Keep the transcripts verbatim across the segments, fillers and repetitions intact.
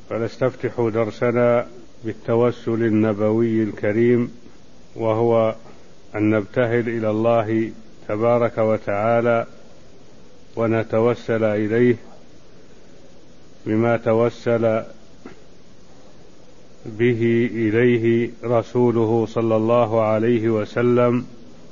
فنستفتح درسنا بالتوسل النبوي الكريم، وهو أن نبتهل إلى الله تبارك وتعالى ونتوسل إليه بما توسل به إليه رسوله صلى الله عليه وسلم،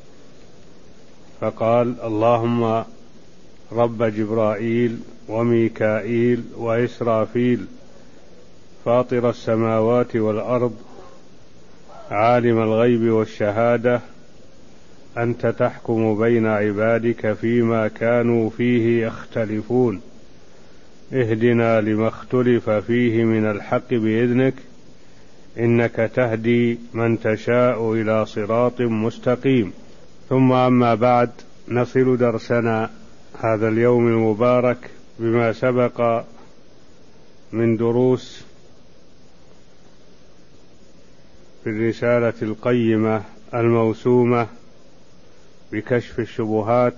فقال: اللهم رب جبرائيل وميكائيل وإسرافيل فاطر السماوات والأرض عالم الغيب والشهادة، أنت تحكم بين عبادك فيما كانوا فيه يختلفون، اهدنا لما اختلف فيه من الحق بإذنك، إنك تهدي من تشاء إلى صراط مستقيم. ثم أما بعد، نصل درسنا هذا اليوم المبارك بما سبق من دروس في الرسالة القيمة الموسومة بكشف الشبهات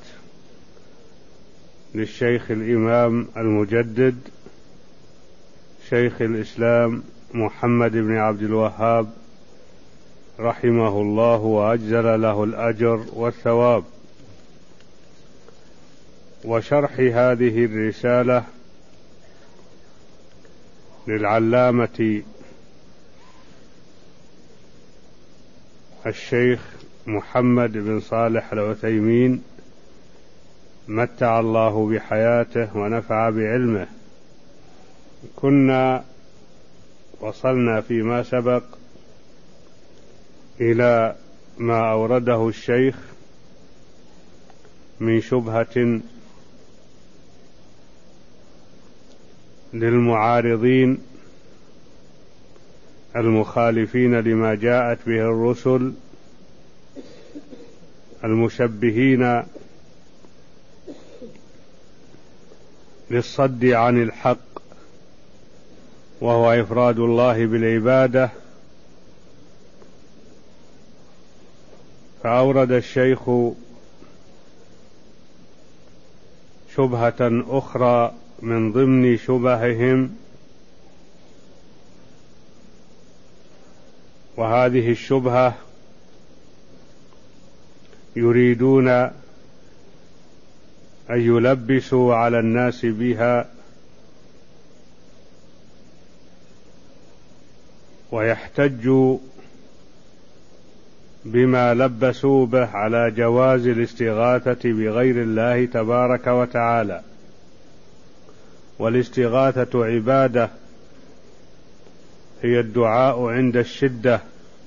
للشيخ الإمام المجدد شيخ الإسلام محمد بن عبد الوهاب رحمه الله وأجزل له الأجر والثواب، وشرح هذه الرسالة للعلامة الشيخ محمد بن صالح العثيمين متع الله بحياته ونفع بعلمه. كنا وصلنا فيما سبق إلى ما أورده الشيخ من شبهة للمعارضين المخالفين لما جاءت به الرسل المشبهين للصد عن الحق، وهو إفراد الله بالعبادة. فأورد الشيخ شبهة أخرى من ضمن شبههم، وهذه الشبهة يريدون أن يلبسوا على الناس بها ويحتجوا بما لبسوا به على جواز الاستغاثة بغير الله تبارك وتعالى. والاستغاثة عبادة، هي الدعاء عند الشدة،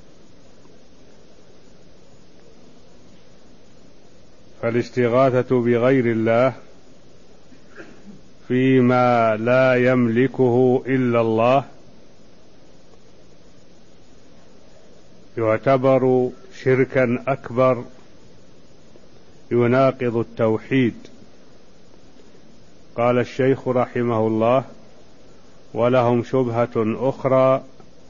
فالاستغاثة بغير الله فيما لا يملكه إلا الله يعتبر شركا أكبر يناقض التوحيد. قال الشيخ رحمه الله: ولهم شبهة أخرى،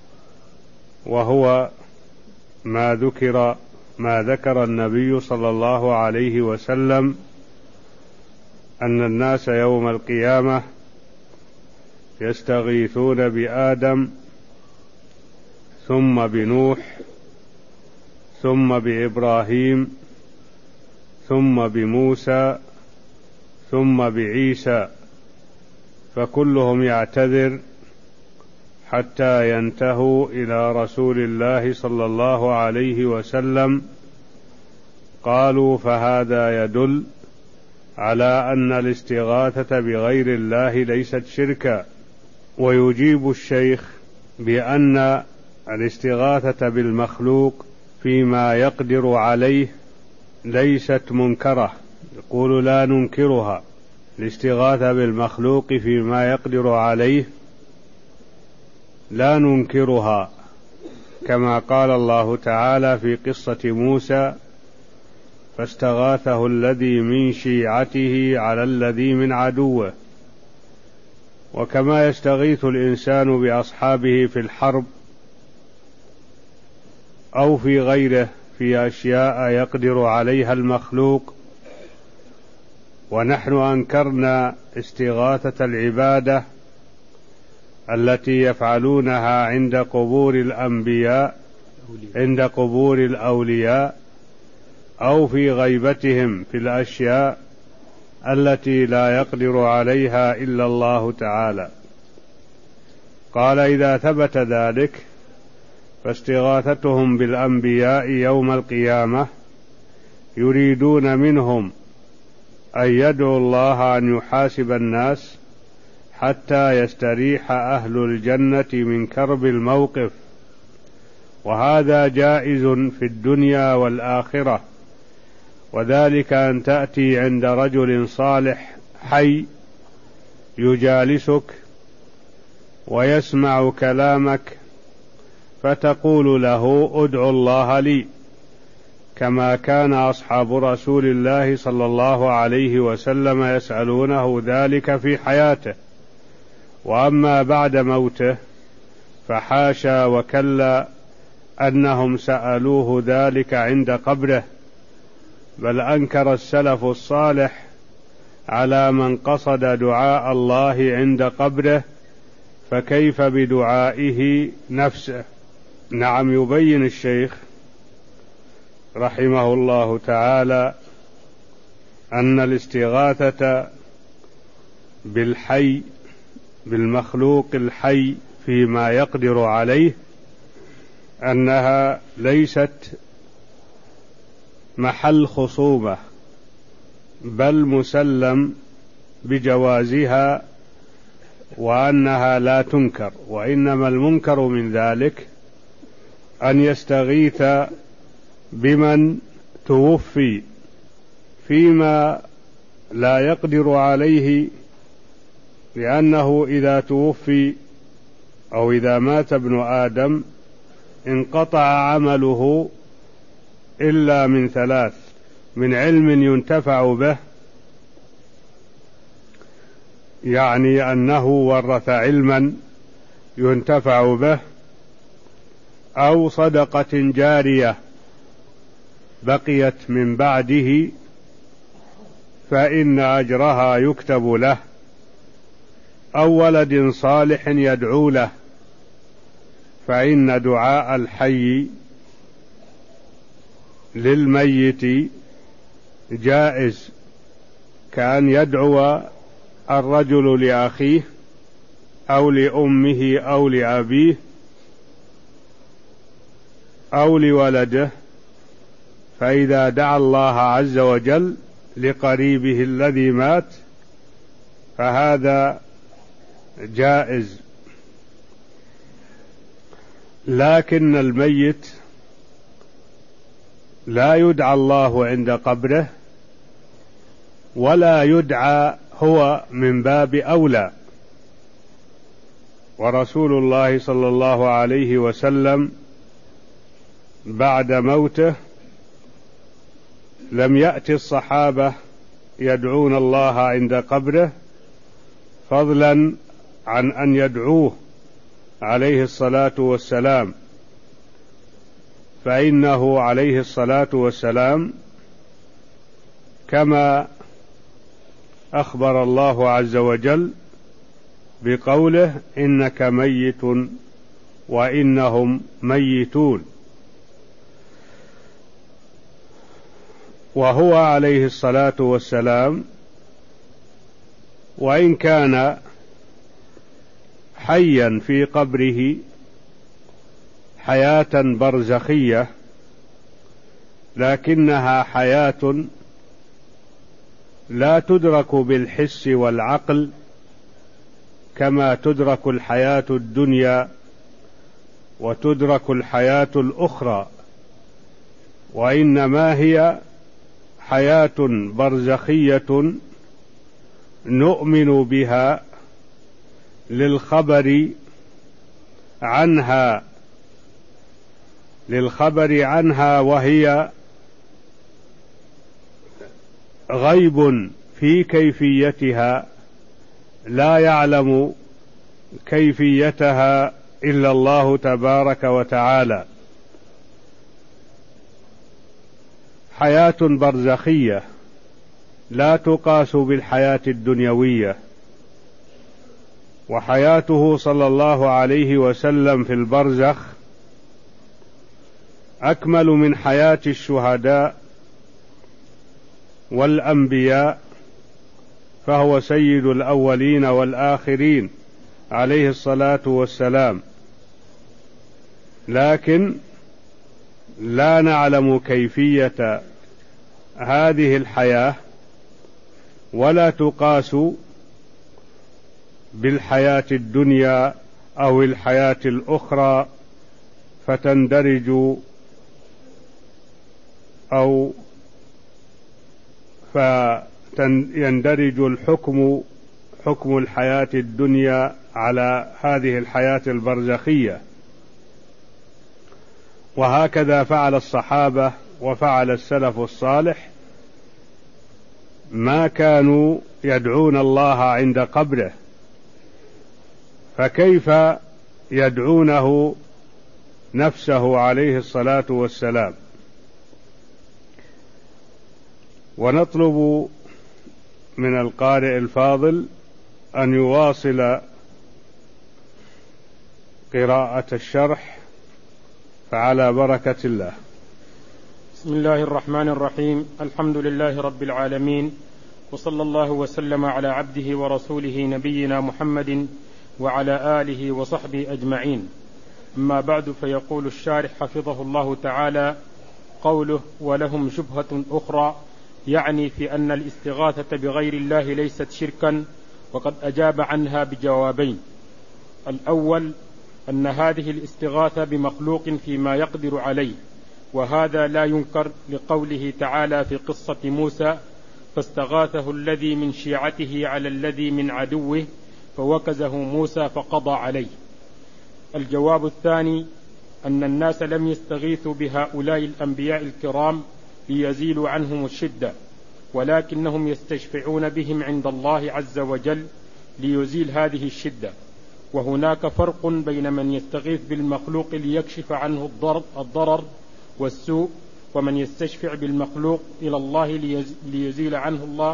وهو ما ذكر ما ذكر النبي صلى الله عليه وسلم أن الناس يوم القيامة يستغيثون بآدم ثم بنوح ثم بإبراهيم ثم بموسى ثم بعيسى، فكلهم يعتذر حتى ينتهوا إلى رسول الله صلى الله عليه وسلم. قالوا: فهذا يدل على أن الاستغاثة بغير الله ليست شركا. ويجيب الشيخ بأن الاستغاثة بالمخلوق فيما يقدر عليه ليست منكرة، يقول: لا ننكرها. الاستغاثة بالمخلوق فيما يقدر عليه لا ننكرها، كما قال الله تعالى في قصة موسى: فاستغاثه الذي من شيعته على الذي من عدوه. وكما يستغيث الإنسان بأصحابه في الحرب أو في غيره في أشياء يقدر عليها المخلوق، ونحن أنكرنا استغاثة العبادة التي يفعلونها عند قبور الأنبياء عند قبور الأولياء أو في غيبتهم في الأشياء التي لا يقدر عليها إلا الله تعالى. قال: إذا ثبت ذلك فاستغاثتهم بالأنبياء يوم القيامة يريدون منهم أن يدعوا الله أن يحاسب الناس حتى يستريح أهل الجنة من كرب الموقف، وهذا جائز في الدنيا والآخرة، وذلك أن تأتي عند رجل صالح حي يجالسك ويسمع كلامك فتقول له: ادعو الله لي، كما كان أصحاب رسول الله صلى الله عليه وسلم يسألونه ذلك في حياته، وأما بعد موته فحاشا وكلا أنهم سألوه ذلك عند قبره، بل أنكر السلف الصالح على من قصد دعاء الله عند قبره، فكيف بدعائه نفسه؟ نعم، يبين الشيخ رحمه الله تعالى أن الاستغاثة بالحي بالمخلوق الحي فيما يقدر عليه أنها ليست محل خصومة، بل مسلم بجوازها وأنها لا تنكر، وإنما المنكر من ذلك أن يستغيث بمن توفي فيما لا يقدر عليه، لأنه إذا توفي أو إذا مات ابن آدم انقطع عمله إلا من ثلاث: من علم ينتفع به، يعني أنه ورث علما ينتفع به، أو صدقة جارية بقيت من بعده فإن أجرها يكتب له، أو ولد صالح يدعو له، فإن دعاء الحي للميت جائز، كأن يدعو الرجل لأخيه أو لأمه أو لأبيه أو لولده، فإذا دعا الله عز وجل لقريبه الذي مات فهذا جائز. لكن الميت لا يدعى الله عند قبره ولا يدعى هو من باب أولى، ورسول الله صلى الله عليه وسلم بعد موته لم يأتي الصحابة يدعون الله عند قبره، فضلا عن أن يدعوه عليه الصلاة والسلام، فإنه عليه الصلاة والسلام كما أخبر الله عز وجل بقوله: إنك ميت وإنهم ميتون، وهو عليه الصلاة والسلام وإن كان حيا في قبره حياة برزخية، لكنها حياة لا تدرك بالحس والعقل كما تدرك الحياة الدنيا وتدرك الحياة الأخرى، وإنما هي حياة برزخية نؤمن بها للخبر عنها للخبر عنها وهي غيب في كيفيتها، لا يعلم كيفيتها إلا الله تبارك وتعالى. حياة برزخية لا تقاس بالحياة الدنيوية، وحياته صلى الله عليه وسلم في البرزخ أكمل من حياة الشهداء والأنبياء، فهو سيد الأولين والآخرين عليه الصلاة والسلام، لكن لا نعلم كيفية هذه الحياة ولا تقاس بالحياة الدنيا أو الحياة الأخرى فتندرج أو فيندرج الحكم حكم الحياة الدنيا على هذه الحياة البرزخية. وهكذا فعل الصحابة وفعل السلف الصالح، ما كانوا يدعون الله عند قبره، فكيف يدعونه نفسه عليه الصلاة والسلام؟ ونطلب من القارئ الفاضل أن يواصل قراءة الشرح، فعلى بركة الله. بسم الله الرحمن الرحيم. الحمد لله رب العالمين، وصلى الله وسلم على عبده ورسوله نبينا محمد وعلى آله وصحبه أجمعين. أما بعد، فيقول الشارح حفظه الله تعالى: قوله ولهم شبهة أخرى، يعني في أن الاستغاثة بغير الله ليست شركا، وقد أجاب عنها بجوابين. الأول أن هذه الاستغاثة بمخلوق فيما يقدر عليه، وهذا لا ينكر، لقوله تعالى في قصة موسى: فاستغاثه الذي من شيعته على الذي من عدوه فوكزه موسى فقضى عليه. الجواب الثاني أن الناس لم يستغيثوا بهؤلاء الأنبياء الكرام ليزيلوا عنهم الشدة، ولكنهم يستشفعون بهم عند الله عز وجل ليزيل هذه الشدة. وهناك فرق بين من يستغيث بالمخلوق ليكشف عنه الضرر والسوء، ومن يستشفع بالمخلوق إلى الله ليزيل عنه الله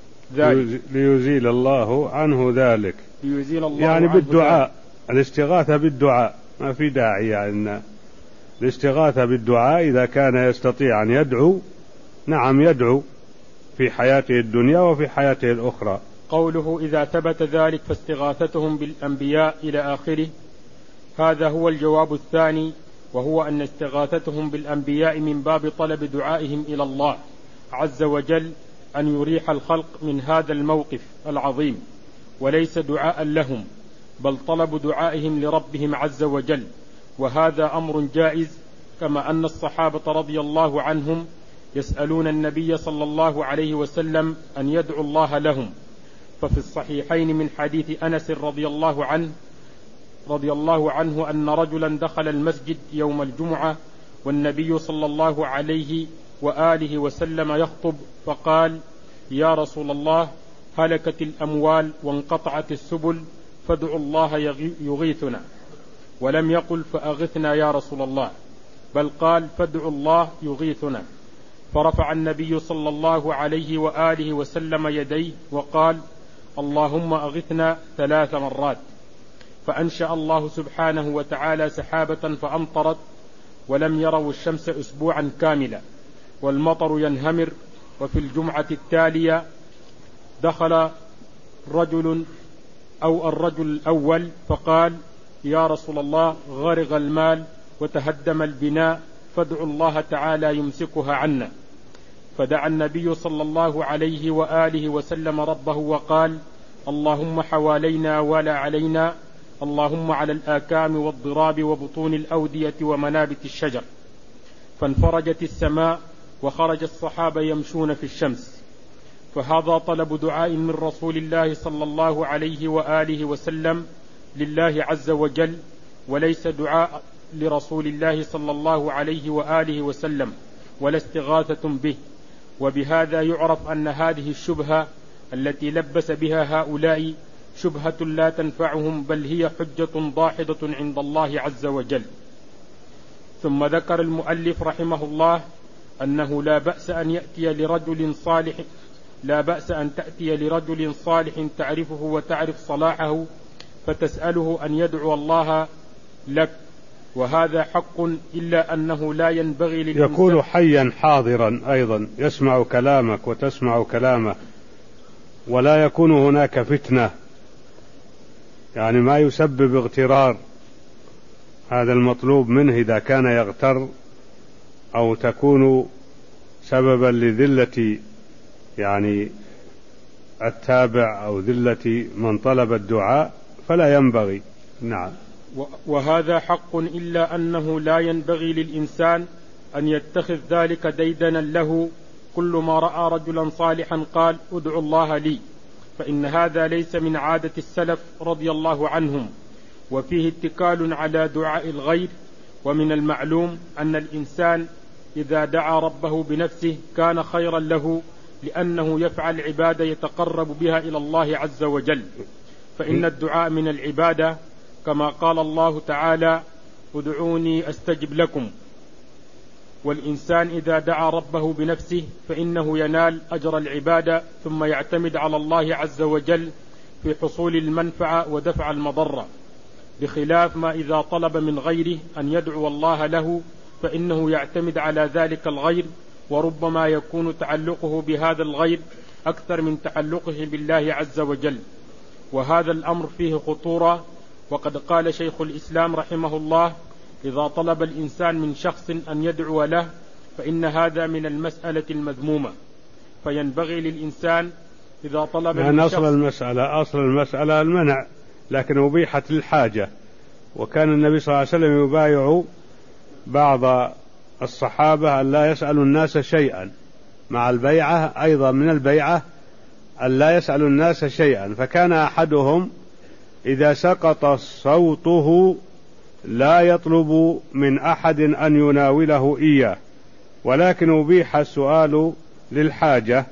ذلك ليزيل الله عنه ذلك ليزيل الله يعني عنه بالدعاء ذلك. الاستغاثة بالدعاء، ما في داعي يعني الاستغاثة بالدعاء إذا كان يستطيع أن يدعو، نعم يدعو في حياته الدنيا وفي حياته الأخرى. قوله إذا ثبت ذلك فاستغاثتهم بالأنبياء إلى آخره، هذا هو الجواب الثاني، وهو أن استغاثتهم بالأنبياء من باب طلب دعائهم إلى الله عز وجل أن يريح الخلق من هذا الموقف العظيم، وليس دعاء لهم، بل طلب دعائهم لربهم عز وجل. وهذا أمر جائز، كما أن الصحابة رضي الله عنهم يسألون النبي صلى الله عليه وسلم أن يدعو الله لهم. ففي الصحيحين من حديث أنس رضي الله عنه رضي الله عنه أن رجلا دخل المسجد يوم الجمعة والنبي صلى الله عليه وآله وسلم يخطب، فقال: يا رسول الله، هلكت الأموال وانقطعت السبل، فادعوا الله يغيثنا. ولم يقل فأغثنا يا رسول الله، بل قال فادعوا الله يغيثنا. فرفع النبي صلى الله عليه وآله وسلم يديه وقال: اللهم أغثنا ثلاث مرات. فأنشأ الله سبحانه وتعالى سحابة فأمطرت، ولم يروا الشمس أسبوعا كاملا، والمطر ينهمر. وفي الجمعة التالية دخل رجل أو الرجل الأول فقال: يا رسول الله، غرق المال وتهدم البناء، فادعوا الله تعالى يمسكها عنا. فدعا النبي صلى الله عليه وآله وسلم ربه وقال: اللهم حوالينا ولا علينا، اللهم على الآكام والضراب وبطون الأودية ومنابت الشجر. فانفرجت السماء وخرج الصحابة يمشون في الشمس. فهذا طلب دعاء من رسول الله صلى الله عليه وآله وسلم لله عز وجل، وليس دعاء لرسول الله صلى الله عليه وآله وسلم، ولا استغاثة به. وبهذا يعرف أن هذه الشبهة التي لبس بها هؤلاء شبهة لا تنفعهم، بل هي حجة داحضة عند الله عز وجل. ثم ذكر المؤلف رحمه الله أنه لا بأس أن يأتي لرجل صالح لا بأس أن تأتي لرجل صالح تعرفه وتعرف صلاحه فتسأله أن يدعو الله لك، وهذا حق، إلا أنه لا ينبغي للإنسان. يكون حيا حاضرا أيضا يسمع كلامك وتسمع كلامه، ولا يكون هناك فتنة، يعني ما يسبب اغترار. هذا المطلوب منه إذا كان يغتر أو تكون سببا لذلة يعني التابع أو ذلة من طلب الدعاء فلا ينبغي. نعم. وهذا حق، إلا أنه لا ينبغي للإنسان أن يتخذ ذلك ديدنا له. كل ما رأى رجلا صالحا قال ادعو الله لي، فإن هذا ليس من عادة السلف رضي الله عنهم، وفيه اتكال على دعاء الغير. ومن المعلوم أن الإنسان إذا دعا ربه بنفسه كان خيرا له، لأنه يفعل عبادة يتقرب بها إلى الله عز وجل، فإن الدعاء من العبادة، كما قال الله تعالى ادعوني أستجب لكم. والإنسان إذا دعا ربه بنفسه فإنه ينال أجر العبادة، ثم يعتمد على الله عز وجل في حصول المنفعة ودفع المضرة، بخلاف ما إذا طلب من غيره أن يدعو الله له فإنه يعتمد على ذلك الغير، وربما يكون تعلقه بهذا الغير أكثر من تعلقه بالله عز وجل، وهذا الأمر فيه خطورة. وقد قال شيخ الإسلام رحمه الله إذا طلب الإنسان من شخص أن يدعو له فإن هذا من المسألة المذمومة، فينبغي للإنسان إذا طلب من شخص. أصل المسألة أصل المسألة المنع، لكن أبيحت للحاجة. وكان النبي صلى الله عليه وسلم يبايع بعض الصحابة أن لا يسألوا الناس شيئا، مع البيعة أيضا من البيعة أن لا يسألوا الناس شيئا. فكان أحدهم إذا سقط صوته لا يطلب من أحد أن يناوله إياه، ولكن أبيح السؤال للحاجة.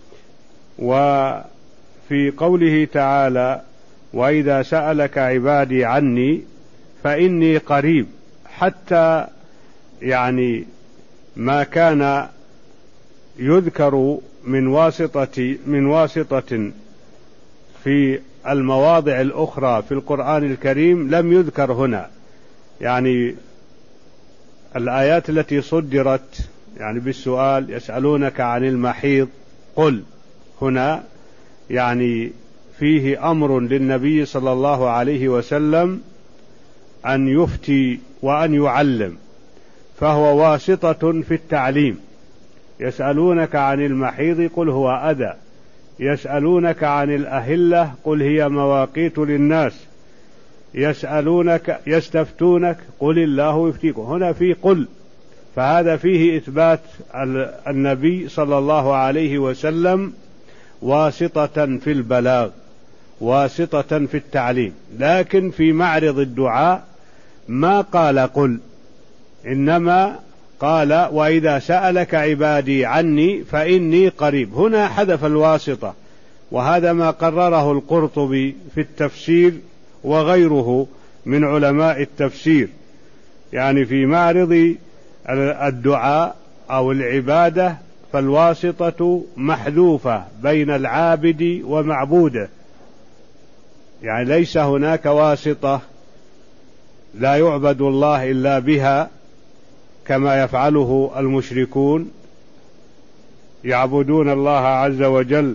وفي قوله تعالى وإذا سألك عبادي عني فإني قريب، حتى يعني ما كان يذكر من واسطة من واسطة في المواضع الأخرى في القرآن الكريم لم يذكر هنا. يعني الآيات التي صدرت يعني بالسؤال يسألونك عن المحيض قل، هنا يعني فيه أمر للنبي صلى الله عليه وسلم أن يفتي وأن يعلم، فهو واسطة في التعليم. يسألونك عن المحيض قل هو أذى، يسألونك عن الأهلة قل هي مواقيت للناس، يسألونك يستفتونك قل الله يفتيكم. هنا في قل، فهذا فيه إثبات النبي صلى الله عليه وسلم واسطة في البلاغ، واسطة في التعليم. لكن في معرض الدعاء ما قال قل، إنما قال وإذا سألك عبادي عني فإني قريب. هنا حذف الواسطة، وهذا ما قرره القرطبي في التفسير وغيره من علماء التفسير. يعني في معرض الدعاء أو العبادة فالواسطة محذوفة بين العابد ومعبوده، يعني ليس هناك واسطة لا يعبد الله إلا بها كما يفعله المشركون، يعبدون الله عز وجل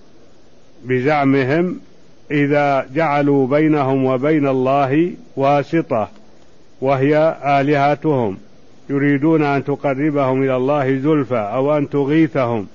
بزعمهم إذا جعلوا بينهم وبين الله واسطة وهي آلهتهم، يريدون أن تقربهم إلى الله زلفى أو أن تغيثهم.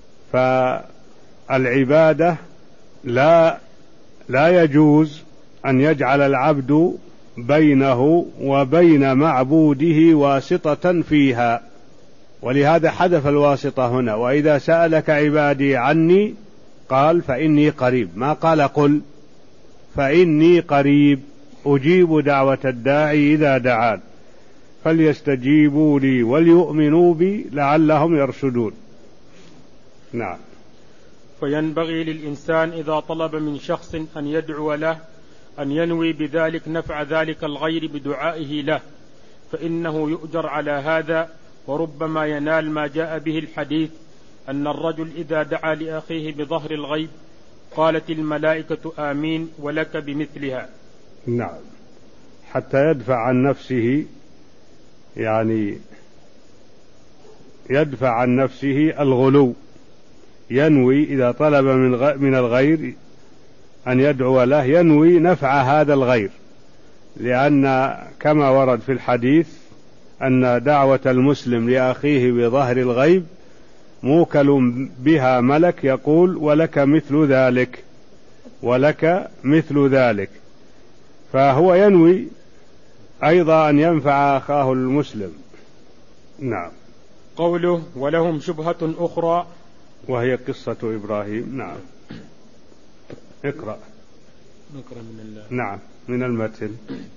فالعبادة لا لا يجوز أن يجعل العبد بينه وبين معبوده واسطة فيها، ولهذا حذف الواسطة هنا. وإذا سألك عبادي عني قال فإني قريب، ما قال قل، فإني قريب أجيب دعوة الداعي إذا دعان فليستجيبوا لي وليؤمنوا بي لعلهم يرشدون. نعم. فينبغي للإنسان إذا طلب من شخص أن يدعو له أن ينوي بذلك نفع ذلك الغير بدعائه له، فإنه يؤجر على هذا، وربما ينال ما جاء به الحديث أن الرجل إذا دعا لأخيه بظهر الغيب قالت الملائكة آمين ولك بمثلها. نعم، حتى يدفع عن نفسه، يعني يدفع عن نفسه الغلو، ينوي إذا طلب من من الغير أن يدعو له ينوي نفع هذا الغير، لأن كما ورد في الحديث أن دعوة المسلم لأخيه بظهر الغيب موكل بها ملك يقول ولك مثل ذلك ولك مثل ذلك، فهو ينوي أيضا أن ينفع أخاه المسلم. نعم. قوله ولهم شبهة أخرى وهي قصة إبراهيم. نعم. اقرأ. نقرأ من نعم من المتن.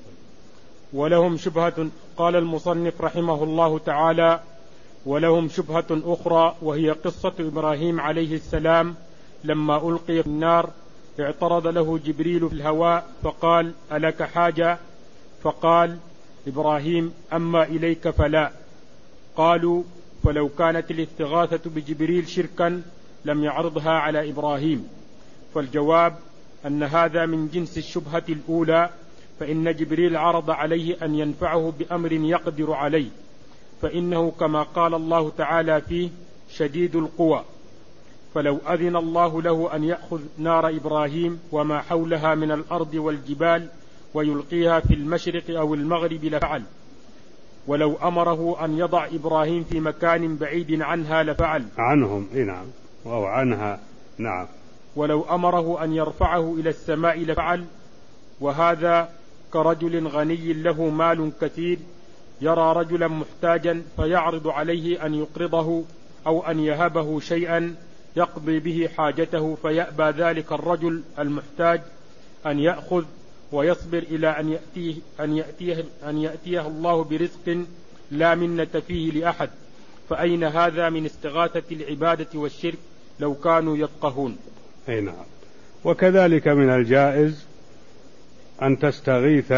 ولهم شبهة. قال المصنف رحمه الله تعالى: ولهم شبهة أخرى وهي قصة إبراهيم عليه السلام لما ألقي في النار اعترض له جبريل في الهواء فقال: ألك حاجة؟ فقال إبراهيم: أما إليك فلا. قالوا: فلو كانت الاستغاثة بجبريل شركا لم يعرضها على إبراهيم. فالجواب أن هذا من جنس الشبهة الأولى، فإن جبريل عرض عليه أن ينفعه بأمر يقدر عليه، فإنه كما قال الله تعالى فيه: شديد القوى. فلو أذن الله له أن يأخذ نار إبراهيم وما حولها من الأرض والجبال ويلقيها في المشرق أو المغرب لفعل، ولو أمره أن يضع إبراهيم في مكان بعيد عنها لفعل. عنهم. نعم. أو عنها. نعم. ولو أمره أن يرفعه إلى السماء لفعل. وهذا كرجل غني له مال كثير يرى رجلا محتاجا فيعرض عليه أن يقرضه أو أن يهبه شيئا يقضي به حاجته، فيأبى ذلك الرجل المحتاج أن يأخذ ويصبر إلى أن يأتيه, أن يأتيه, أن يأتيه الله برزق لا منة فيه لأحد. فأين هذا من استغاثة العبادة والشرك لو كانوا يفقهون؟ أي نعم. وكذلك من الجائز أن تستغيث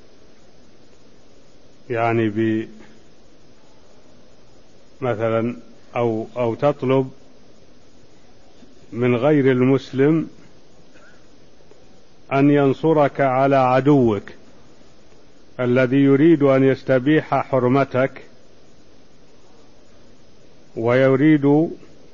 يعني ب مثلا أو, أو تطلب من غير المسلم أن ينصرك على عدوك الذي يريد أن يستبيح حرمتك ويريد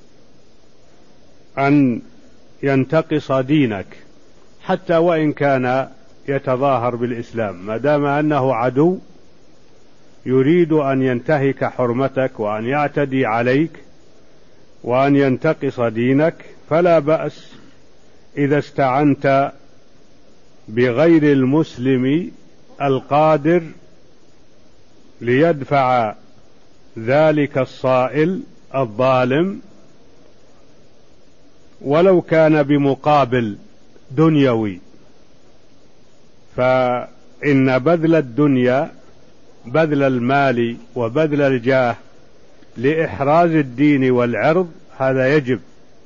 أن ينتقص دينك، حتى وإن كان يتظاهر بالإسلام، ما دام أنه عدو يريد أن ينتهك حرمتك وأن يعتدي عليك وأن ينتقص دينك، فلا بأس إذا استعنت بغير المسلم القادر ليدفع ذلك الصائل الظالم، ولو كان بمقابل دنيوي. فإن بذل الدنيا، بذل المال وبذل الجاه لإحراز الدين والعرض هذا يجب.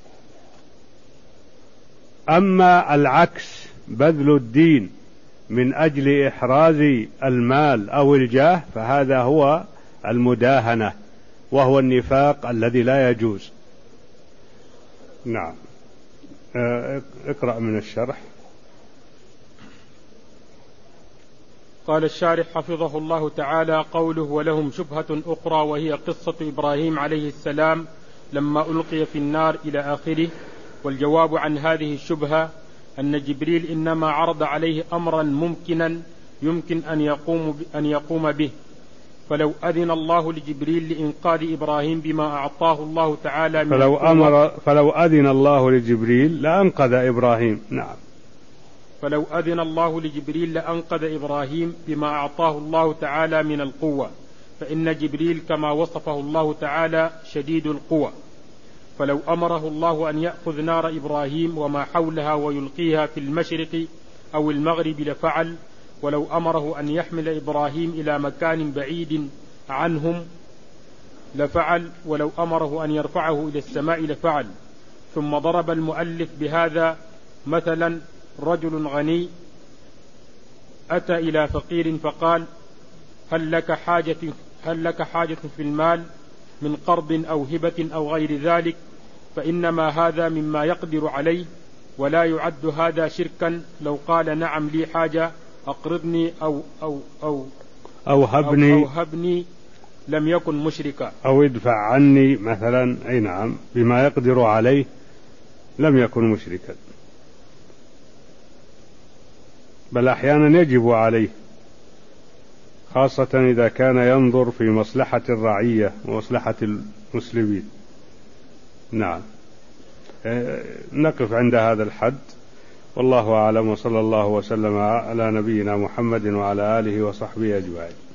أما العكس، بذل الدين من أجل إحراز المال أو الجاه، فهذا هو المداهنة وهو النفاق الذي لا يجوز. نعم. اقرأ من الشرح. قال الشارح حفظه الله تعالى: قوله ولهم شبهة أخرى وهي قصة إبراهيم عليه السلام لما ألقي في النار إلى آخره. والجواب عن هذه الشبهة أن جبريل إنما عرض عليه أمرا ممكنا يمكن أن يقوم, أن يقوم به. فلو أذن الله لجبريل لإنقاذ إبراهيم بما أعطاه الله تعالى من فلو, أمر فلو أذن الله لجبريل لأنقذ إبراهيم. نعم. فلو أذن الله لجبريل لأنقذ إبراهيم بما أعطاه الله تعالى من القوة، فإن جبريل كما وصفه الله تعالى شديد القوى. فلو أمره الله أن يأخذ نار إبراهيم وما حولها ويلقيها في المشرق أو المغرب لفعل، ولو أمره أن يحمل إبراهيم إلى مكان بعيد عنهم لفعل، ولو أمره أن يرفعه إلى السماء لفعل. ثم ضرب المؤلف بهذا مثلا: رجل غني أتى إلى فقير فقال: هل لك حاجة, هل لك حاجة في المال من قرض أو هبة أو غير ذلك؟ فإنما هذا مما يقدر عليه، ولا يعد هذا شركا لو قال: نعم لي حاجة أقرضني أو أو أو أو هبني أو, أو هبني لم يكن مشركا. أو ادفع عني مثلا، أي نعم، بما يقدر عليه لم يكن مشركا، بل أحيانا يجب عليه، خاصة إذا كان ينظر في مصلحة الرعية ومصلحة المسلمين. نعم. نقف عند هذا الحد، والله أعلم، وصلى الله وسلم على نبينا محمد وعلى آله وصحبه أجمعين.